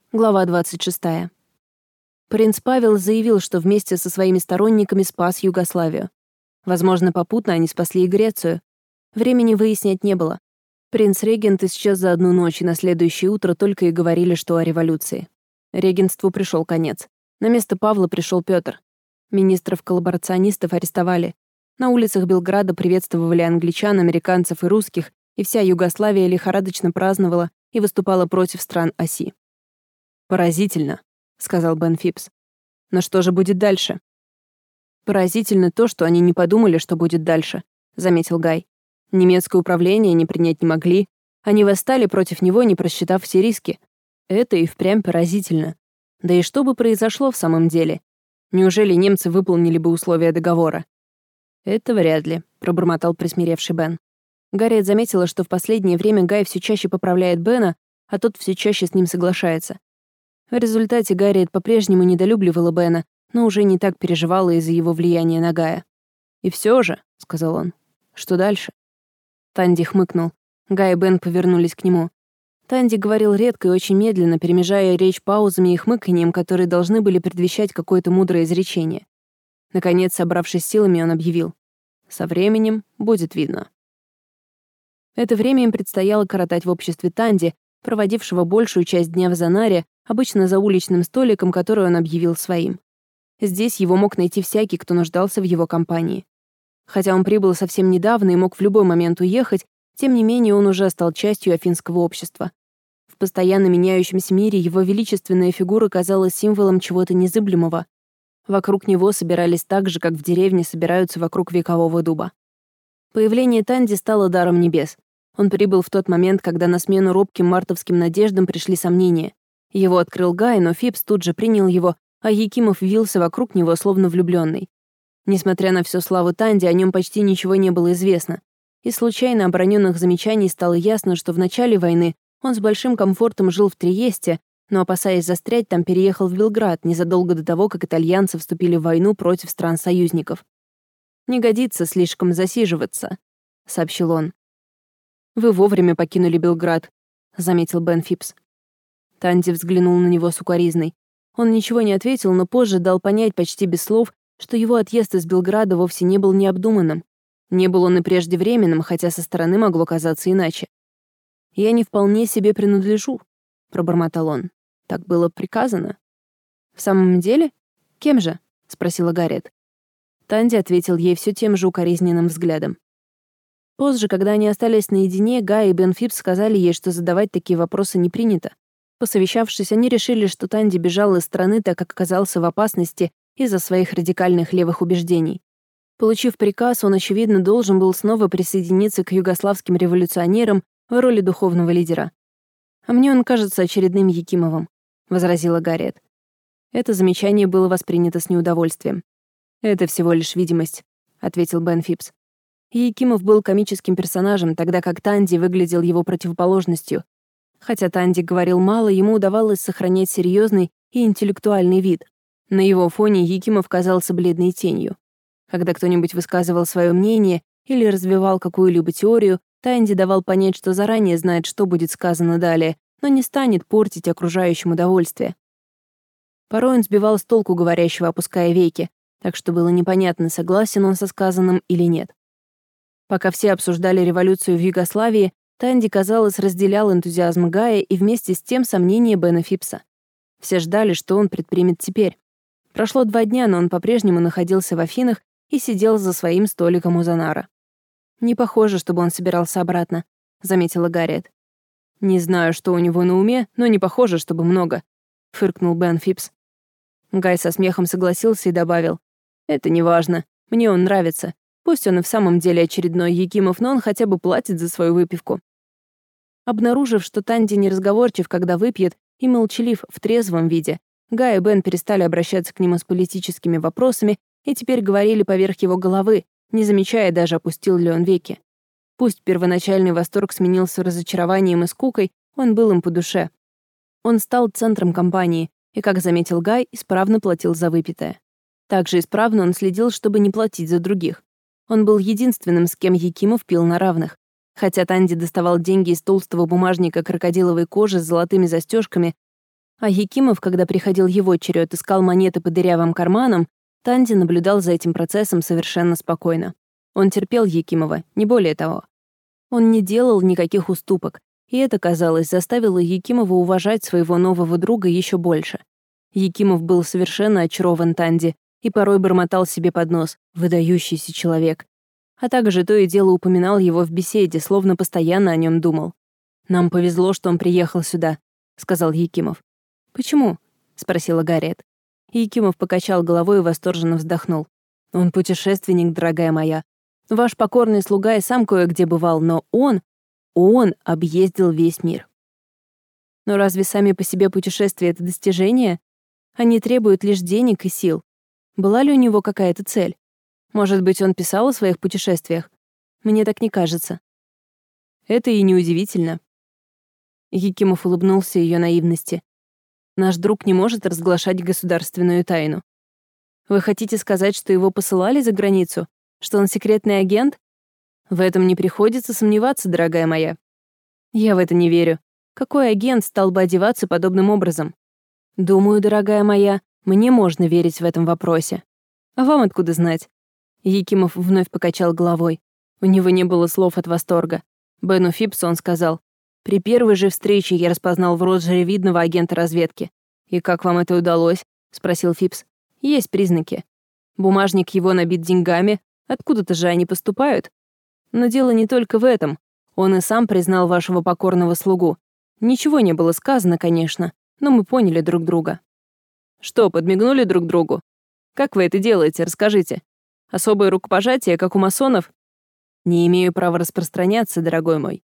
Глава 26. Принц Павел заявил, что вместе со своими сторонниками спас Югославию. Возможно, попутно они спасли и Грецию. Времени выяснять не было. Принц-регент исчез за одну ночь, и на следующее утро только и говорили, что о революции. Регентству пришел конец. На место Павла пришел Петр. Министров-коллаборационистов арестовали. На улицах Белграда приветствовали англичан, американцев и русских, и вся Югославия лихорадочно праздновала и выступала против стран оси. «Поразительно», — сказал Бен Фипс. «Но что же будет дальше?» «Поразительно то, что они не подумали, что будет дальше», — заметил Гай. «Немецкое управление не принять не могли. Они восстали против него, не просчитав все риски. Это и впрямь поразительно. Да и что бы произошло в самом деле? Неужели немцы выполнили бы условия договора?» «Это вряд ли», — пробормотал присмиревший Бен. Гарриет заметила, что в последнее время Гай все чаще поправляет Бена, а тот все чаще с ним соглашается. В результате Гарриет по-прежнему недолюбливала Бена, но уже не так переживала из-за его влияния на Гая. «И все же», — сказал он, — «что дальше?» Танди хмыкнул. Гай и Бен повернулись к нему. Танди говорил редко и очень медленно, перемежая речь паузами и хмыканьем, которые должны были предвещать какое-то мудрое изречение. Наконец, собравшись силами, он объявил: «Со временем будет видно». Это время им предстояло коротать в обществе Танди, проводившего большую часть дня в Занаре, обычно за уличным столиком, который он объявил своим. Здесь его мог найти всякий, кто нуждался в его компании. Хотя он прибыл совсем недавно и мог в любой момент уехать, тем не менее он уже стал частью афинского общества. В постоянно меняющемся мире его величественная фигура казалась символом чего-то незыблемого. Вокруг него собирались так же, как в деревне собираются вокруг векового дуба. Появление Танди стало даром небес. Он прибыл в тот момент, когда на смену робким мартовским надеждам пришли сомнения. Его открыл Гай, но Фипс тут же принял его, а Якимов вился вокруг него, словно влюбленный. Несмотря на всю славу Танди, о нем почти ничего не было известно. Из случайно оброненных замечаний стало ясно, что в начале войны он с большим комфортом жил в Триесте, но, опасаясь застрять, там переехал в Белград незадолго до того, как итальянцы вступили в войну против стран-союзников. «Не годится слишком засиживаться», — сообщил он. «Вы вовремя покинули Белград», — заметил Бен Фипс. Танди взглянул на него с укоризной. Он ничего не ответил, но позже дал понять почти без слов, что его отъезд из Белграда вовсе не был необдуманным. Не был он и преждевременным, хотя со стороны могло казаться иначе. «Я не вполне себе принадлежу», — пробормотал он. «Так было приказано». «В самом деле? Кем же?» — спросила Гарриет. Танди ответил ей все тем же укоризненным взглядом. Позже, когда они остались наедине, Гай и Бен Фипс сказали ей, что задавать такие вопросы не принято. Посовещавшись, они решили, что Танди бежал из страны, так как оказался в опасности из-за своих радикальных левых убеждений. Получив приказ, он, очевидно, должен был снова присоединиться к югославским революционерам в роли духовного лидера. «А мне он кажется очередным Якимовым», — возразила Гарриет. Это замечание было воспринято с неудовольствием. «Это всего лишь видимость», — ответил Бен Фипс. Якимов был комическим персонажем, тогда как Танди выглядел его противоположностью. Хотя Танди говорил мало, ему удавалось сохранять серьезный и интеллектуальный вид. На его фоне Якимов казался бледной тенью. Когда кто-нибудь высказывал свое мнение или развивал какую-либо теорию, Танди давал понять, что заранее знает, что будет сказано далее, но не станет портить окружающим удовольствие. Порой он сбивал с толку говорящего, опуская веки, так что было непонятно, согласен он со сказанным или нет. Пока все обсуждали революцию в Югославии, Танди, казалось, разделял энтузиазм Гая и вместе с тем сомнения Бена Фипса. Все ждали, что он предпримет теперь. Прошло 2 дня, но он по-прежнему находился в Афинах и сидел за своим столиком у Занара. «Не похоже, чтобы он собирался обратно», — заметила Гарриет. «Не знаю, что у него на уме, но не похоже, чтобы много», — фыркнул Бен Фипс. Гай со смехом согласился и добавил: «Это не важно. Мне он нравится. Пусть он и в самом деле очередной Якимов, но он хотя бы платит за свою выпивку». Обнаружив, что Танди неразговорчив, когда выпьет, и молчалив в трезвом виде, Гай и Бен перестали обращаться к нему с политическими вопросами и теперь говорили поверх его головы, не замечая даже, опустил ли он веки. Пусть первоначальный восторг сменился разочарованием и скукой, он был им по душе. Он стал центром компании и, как заметил Гай, исправно платил за выпитое. Также исправно он следил, чтобы не платить за других. Он был единственным, с кем Якимов пил на равных. Хотя Танди доставал деньги из толстого бумажника крокодиловой кожи с золотыми застежками, А Якимов, когда приходил его черед, искал монеты по дырявым карманам, Танди наблюдал за этим процессом совершенно спокойно. Он терпел Якимова, не более того. Он не делал никаких уступок, и это, казалось, заставило Якимова уважать своего нового друга еще больше. Якимов был совершенно очарован Танди и порой бормотал себе под нос: «Выдающийся человек». А также то и дело упоминал его в беседе, словно постоянно о нем думал. «Нам повезло, что он приехал сюда», — сказал Якимов. «Почему?» — спросила Гарриет. Якимов покачал головой и восторженно вздохнул. «Он путешественник, дорогая моя. Ваш покорный слуга и сам кое-где бывал, но он объездил весь мир». Но разве сами по себе путешествия — это достижение? Они требуют лишь денег и сил. Была ли у него какая-то цель? Может быть, он писал о своих путешествиях? Мне так не кажется. Это и неудивительно. Якимов улыбнулся ее наивности. Наш друг не может разглашать государственную тайну. Вы хотите сказать, что его посылали за границу? Что он секретный агент? В этом не приходится сомневаться, дорогая моя. Я в это не верю. Какой агент стал бы одеваться подобным образом? Думаю, дорогая моя, мне можно верить в этом вопросе. А вам откуда знать? Якимов вновь покачал головой. У него не было слов от восторга. Бену Фипсу он сказал: «При первой же встрече я распознал в Роджере видного агента разведки». «И как вам это удалось?» — спросил Фипс. «Есть признаки. Бумажник его набит деньгами, откуда-то же они поступают. Но дело не только в этом. Он и сам признал вашего покорного слугу. Ничего не было сказано, конечно, но мы поняли друг друга». «Что, подмигнули друг другу? Как вы это делаете, расскажите. Особое рукопожатие, как у масонов?» «Не имею права распространяться, дорогой мой».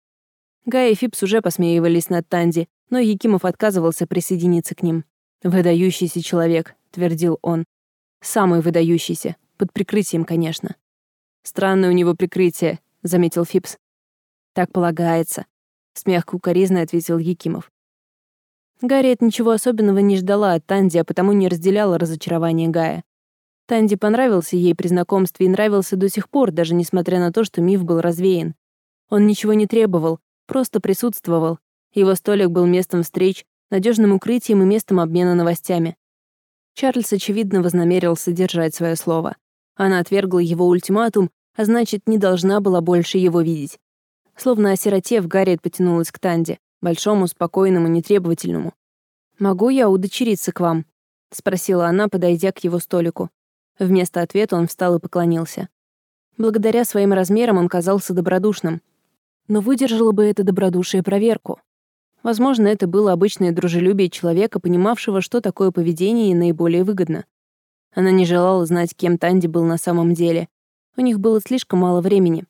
Гай и Фипс уже посмеивались над Танди, но Якимов отказывался присоединиться к ним. «Выдающийся человек», — твердил он. «Самый выдающийся. Под прикрытием, конечно». «Странное у него прикрытие», — заметил Фипс. «Так полагается», — с мягкой укоризной ответил Якимов. Гарриет ничего особенного не ждала от Танди, а потому не разделяла разочарование Гая. Танди понравился ей при знакомстве и нравился до сих пор, даже несмотря на то, что миф был развеян. Он ничего не требовал, просто присутствовал. Его столик был местом встреч, надежным укрытием и местом обмена новостями. Чарльз, очевидно, вознамерился держать свое слово. Она отвергла его ультиматум, а значит, не должна была больше его видеть. Словно осиротев, Гарриет потянулась к Танди, большому, спокойному, нетребовательному. «Могу я удочериться к вам?» — спросила она, подойдя к его столику. Вместо ответа он встал и поклонился. Благодаря своим размерам он казался добродушным. Но выдержало бы это добродушие проверку. Возможно, это было обычное дружелюбие человека, понимавшего, что такое поведение и наиболее выгодно. Она не желала знать, кем Танди был на самом деле. У них было слишком мало времени.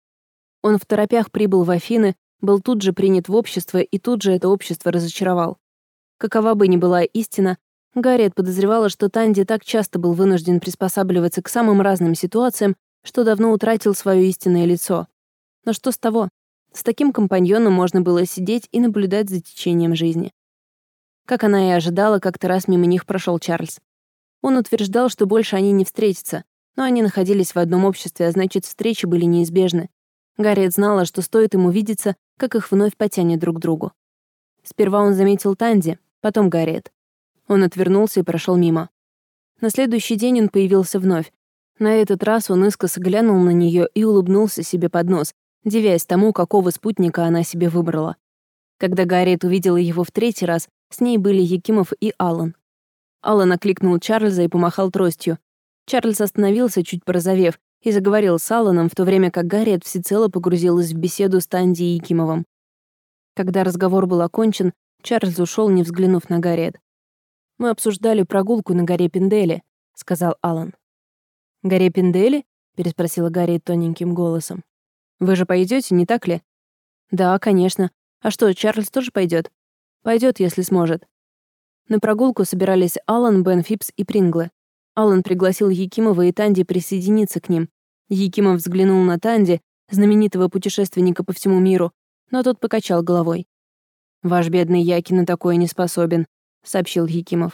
Он второпях прибыл в Афины, был тут же принят в общество и тут же это общество разочаровал. Какова бы ни была истина, Гарриет подозревала, что Танди так часто был вынужден приспосабливаться к самым разным ситуациям, что давно утратил свое истинное лицо. Но что с того? С таким компаньоном можно было сидеть и наблюдать за течением жизни. Как она и ожидала, как-то раз мимо них прошел Чарльз. Он утверждал, что больше они не встретятся, но они находились в одном обществе, а значит, встречи были неизбежны. Гарриет знала, что стоит им увидеться, как их вновь потянет друг к другу. Сперва он заметил Танди, потом Гарриет. Он отвернулся и прошел мимо. На следующий день он появился вновь. На этот раз он искоса глянул на нее и улыбнулся себе под нос, дивясь тому, какого спутника она себе выбрала. Когда Гарриет увидела его в третий раз, с ней были Якимов и Аллан. Аллан окликнул Чарльза и помахал тростью. Чарльз остановился, чуть порозовев, и заговорил с Алланом, в то время как Гарриет всецело погрузилась в беседу с Танди и Якимовым. Когда разговор был окончен, Чарльз ушел, не взглянув на Гарриет. «Мы обсуждали прогулку на горе Пинделе», — сказал Аллан. «Горе Пинделе?» — переспросила Гарриет тоненьким голосом. «Вы же пойдете, не так ли?» «Да, конечно. А что, Чарльз тоже пойдет?» «Пойдет, если сможет». На прогулку собирались Аллан, Бен Фипс и Принглы. Аллан пригласил Якимова и Танди присоединиться к ним. Якимов взглянул на Танди, знаменитого путешественника по всему миру, но тот покачал головой. «Ваш бедный Яки на такое не способен», — сообщил Якимов.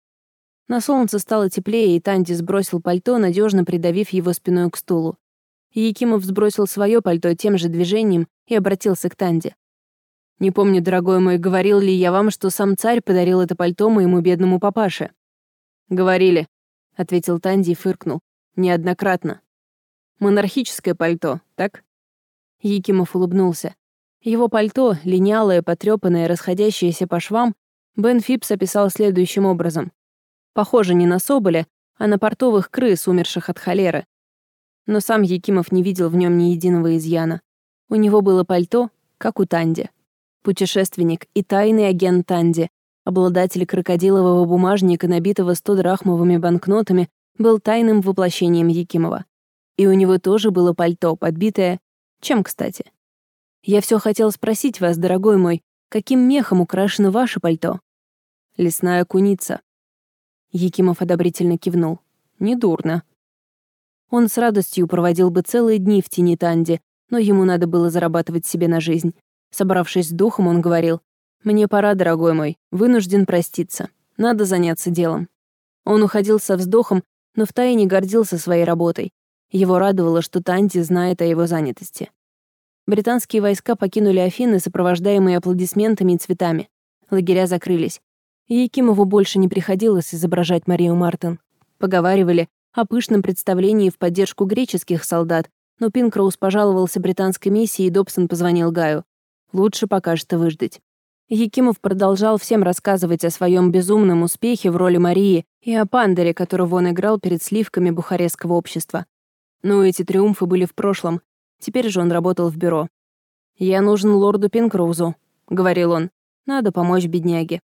На солнце стало теплее, и Танди сбросил пальто, надежно придавив его спиной к стулу. Якимов сбросил свое пальто тем же движением и обратился к Танди. Не помню, дорогой мой, говорил ли я вам, что сам царь подарил это пальто моему бедному папаше?» «Говорили», — ответил Танди и фыркнул. «Неоднократно. Монархическое пальто, так?» Якимов улыбнулся. Его пальто, линялое, потрёпанное, расходящееся по швам, Бен Фипс описал следующим образом. Похоже не на соболя, а на портовых крыс, умерших от холеры. Но сам Якимов не видел в нем ни единого изъяна. У него было пальто, как у Танди. Путешественник и тайный агент Танди, обладатель крокодилового бумажника, набитого 100-драхмовыми банкнотами, был тайным воплощением Якимова. И у него тоже было пальто, подбитое... Чем, кстати? «Я все хотел спросить вас, дорогой мой, каким мехом украшено ваше пальто?» «Лесная куница». Якимов одобрительно кивнул. «Недурно». Он с радостью проводил бы целые дни в тени Танди, но ему надо было зарабатывать себе на жизнь. Собравшись с духом, он говорил: «Мне пора, дорогой мой, вынужден проститься. Надо заняться делом». Он уходил со вздохом, но втайне гордился своей работой. Его радовало, что Танди знает о его занятости. Британские войска покинули Афины, сопровождаемые аплодисментами и цветами. Лагеря закрылись. Якимову больше не приходилось изображать Марию Мартин. Поговаривали о пышном представлении в поддержку греческих солдат, но Пинкроуз пожаловался британской миссии, и Добсон позвонил Гаю. Лучше пока что выждать. Якимов продолжал всем рассказывать о своем безумном успехе в роли Марии и о пандере, которого он играл перед сливками бухарестского общества. Но эти триумфы были в прошлом. Теперь же он работал в бюро. «Я нужен лорду Пинкроузу», — говорил он. «Надо помочь бедняге».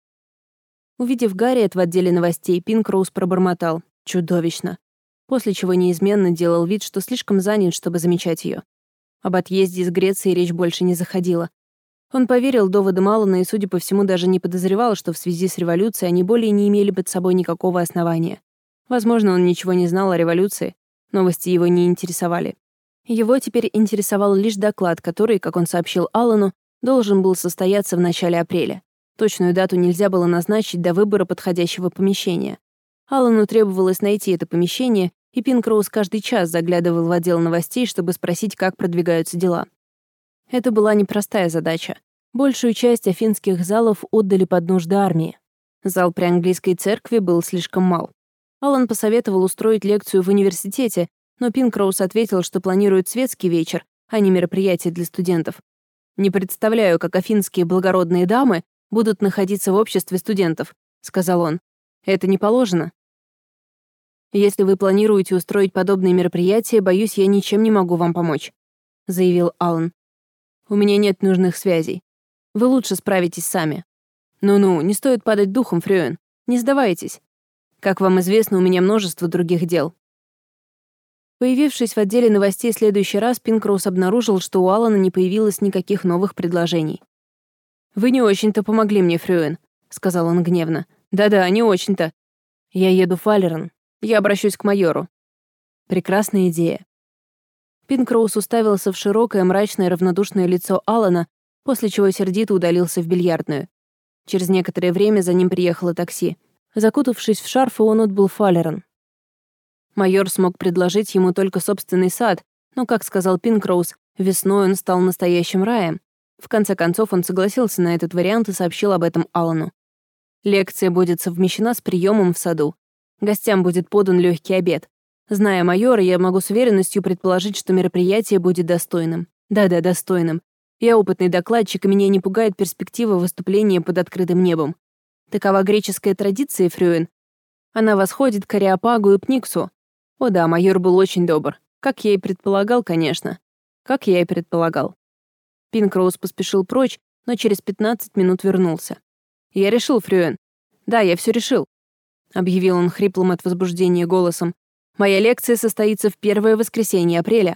Увидев Гарриет в отделе новостей, Пинкроуз пробормотал: «Чудовищно», после чего неизменно делал вид, что слишком занят, чтобы замечать ее. Об отъезде из Греции речь больше не заходила. Он поверил доводам Аллана и, судя по всему, даже не подозревал, что в связи с революцией они более не имели под собой никакого основания. Возможно, он ничего не знал о революции, новости его не интересовали. Его теперь интересовал лишь доклад, который, как он сообщил Аллану, должен был состояться в начале апреля. Точную дату нельзя было назначить до выбора подходящего помещения. Аллану требовалось найти это помещение, и Пинкроуз каждый час заглядывал в отдел новостей, чтобы спросить, как продвигаются дела. Это была непростая задача. Большую часть афинских залов отдали под нужды армии. Зал при английской церкви был слишком мал. Аллан посоветовал устроить лекцию в университете, но Пинкроуз ответил, что планирует светский вечер, а не мероприятие для студентов. «Не представляю, как афинские благородные дамы будут находиться в обществе студентов», — сказал он. «Это не положено. Если вы планируете устроить подобные мероприятия, боюсь, я ничем не могу вам помочь», — заявил Аллан. «У меня нет нужных связей. Вы лучше справитесь сами. Ну-ну, не стоит падать духом, Фрёен. Не сдавайтесь. Как вам известно, у меня множество других дел». Появившись в отделе новостей в следующий раз, Пинкроуз обнаружил, что у Аллана не появилось никаких новых предложений. «Вы не очень-то помогли мне, Фрёен», — сказал он гневно. «Да-да, не очень-то. Я еду в Фалерн. Я обращусь к майору». Прекрасная идея. Пинкроуз уставился в широкое, мрачное, равнодушное лицо Аллана, после чего сердито удалился в бильярдную. Через некоторое время за ним приехало такси. Закутавшись в шарф, он отбыл в Фалерн. Майор смог предложить ему только собственный сад, но, как сказал Пинкроуз, весной он стал настоящим раем. В конце концов, он согласился на этот вариант и сообщил об этом Аллану. Лекция будет совмещена с приемом в саду. Гостям будет подан легкий обед. Зная майора, я могу с уверенностью предположить, что мероприятие будет достойным. Да-да, достойным. Я опытный докладчик, и меня не пугает перспектива выступления под открытым небом. Такова греческая традиция, Фрёен. Она восходит к Ареопагу и Пниксу. О да, майор был очень добр. Как я и предполагал, конечно. Как я и предполагал. Пинкроуз поспешил прочь, но через 15 минут вернулся. «Я решил, Фрёен. Да, я все решил», — объявил он хриплым от возбуждения голосом. «Моя лекция состоится в первое воскресенье апреля».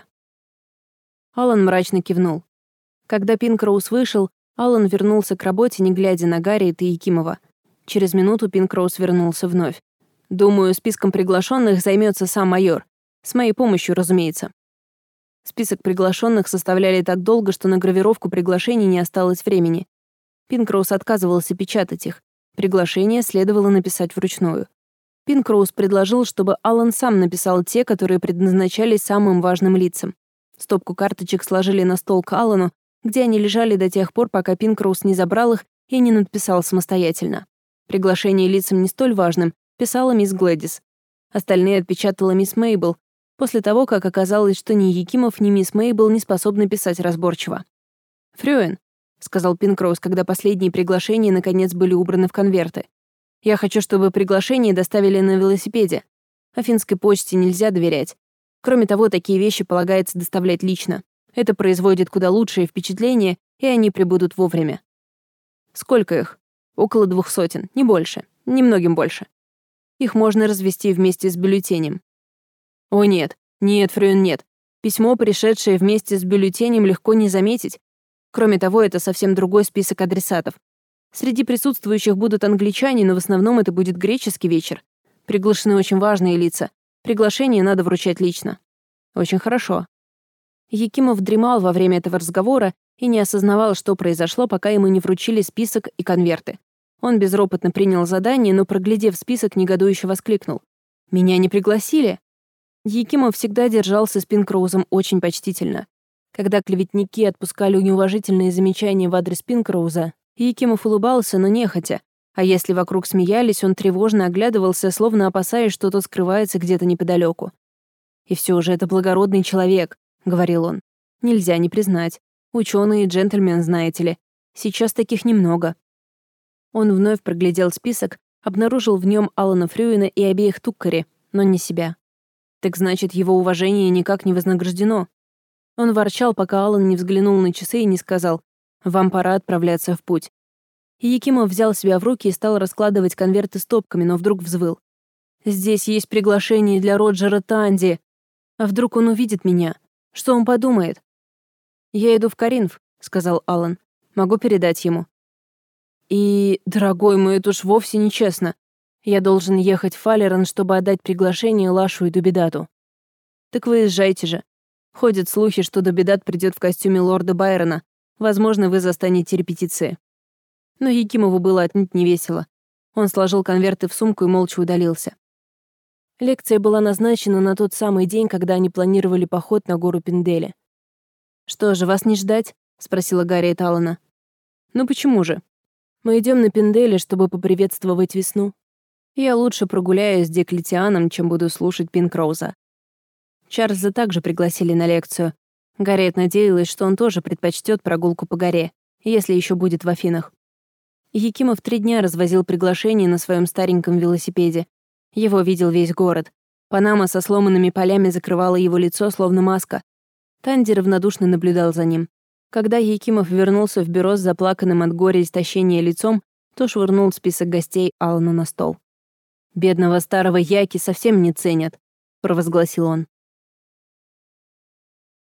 Аллан мрачно кивнул. Когда Пинкроуз вышел, Аллан вернулся к работе, не глядя на Гарриет и Якимова. Через минуту Пинкроуз вернулся вновь. «Думаю, списком приглашенных займется сам майор. С моей помощью, разумеется». Список приглашенных составляли так долго, что на гравировку приглашений не осталось времени. Пинкроуз отказывался печатать их. Приглашение следовало написать вручную. Пинкроуз предложил, чтобы Аллан сам написал те, которые предназначались самым важным лицам. Стопку карточек сложили на стол к Аллану, где они лежали до тех пор, пока Пинкроуз не забрал их и не надписал самостоятельно. Приглашение лицам не столь важным писала мисс Глэдис. Остальные отпечатала мисс Мейбл, после того, как оказалось, что ни Якимов, ни мисс Мейбл не способны писать разборчиво. «Фрюен», — сказал Пинкроуз, когда последние приглашения наконец были убраны в конверты. «Я хочу, чтобы приглашение доставили на велосипеде. Афинской почте нельзя доверять. Кроме того, такие вещи полагается доставлять лично. Это производит куда лучшее впечатление, и они прибудут вовремя». «Сколько их?» «Около 200, не больше. Немногим больше. Их можно развести вместе с бюллетенем». «О, нет. Нет, Фрюен, нет. Письмо, пришедшее вместе с бюллетенем, легко не заметить. Кроме того, это совсем другой список адресатов. Среди присутствующих будут англичане, но в основном это будет греческий вечер. Приглашены очень важные лица. Приглашение надо вручать лично». «Очень хорошо». Якимов дремал во время этого разговора и не осознавал, что произошло, пока ему не вручили список и конверты. Он безропотно принял задание, но, проглядев список, негодующе воскликнул: «Меня не пригласили!» Якимов всегда держался с Пинкроузом очень почтительно. Когда клеветники отпускали неуважительные замечания в адрес Пинкроуза, Якимов улыбался, но нехотя, а если вокруг смеялись, он тревожно оглядывался, словно опасаясь, что тот скрывается где-то неподалеку. «И все же это благородный человек», — говорил он. «Нельзя не признать. Ученый и джентльмен, знаете ли. Сейчас таких немного». Он вновь проглядел список, обнаружил в нем Алана Фрюена и обеих Туккари, но не себя. Так значит, его уважение никак не вознаграждено. Он ворчал, пока Алан не взглянул на часы и не сказал: «Вам пора отправляться в путь». И Якимов взял себя в руки и стал раскладывать конверты стопками, но вдруг взвыл: «Здесь есть приглашение для Роджера Танди. А вдруг он увидит меня? Что он подумает?» «Я иду в Коринф», — сказал Алан. «Могу передать ему». «И, дорогой мой, это уж вовсе нечестно. Я должен ехать в Фалерон, чтобы отдать приглашение Лашу и Дубедату». «Так вы езжайте же. Ходят слухи, что Дубедат придет в костюме лорда Байрона. Возможно, вы застанете репетиции». Но Якимову было отнюдь не весело. Он сложил конверты в сумку и молча удалился. Лекция была назначена на тот самый день, когда они планировали поход на гору Пинделе. «Что же, вас не ждать?» — спросила Гарриет Алана. «Ну почему же? Мы идем на Пинделе, чтобы поприветствовать весну. Я лучше прогуляюсь с Диоклетианом, чем буду слушать Пинкроуза». Чарльза также пригласили на лекцию. Гарриет надеялась, что он тоже предпочтет прогулку по горе, если еще будет в Афинах. Якимов 3 дня развозил приглашения на своем стареньком велосипеде. Его видел весь город. Панама со сломанными полями закрывала его лицо, словно маска. Танди равнодушно наблюдал за ним. Когда Якимов вернулся в бюро с заплаканным от горя и истощения лицом, то швырнул список гостей Алану на стол. «Бедного старого Яки совсем не ценят», — провозгласил он.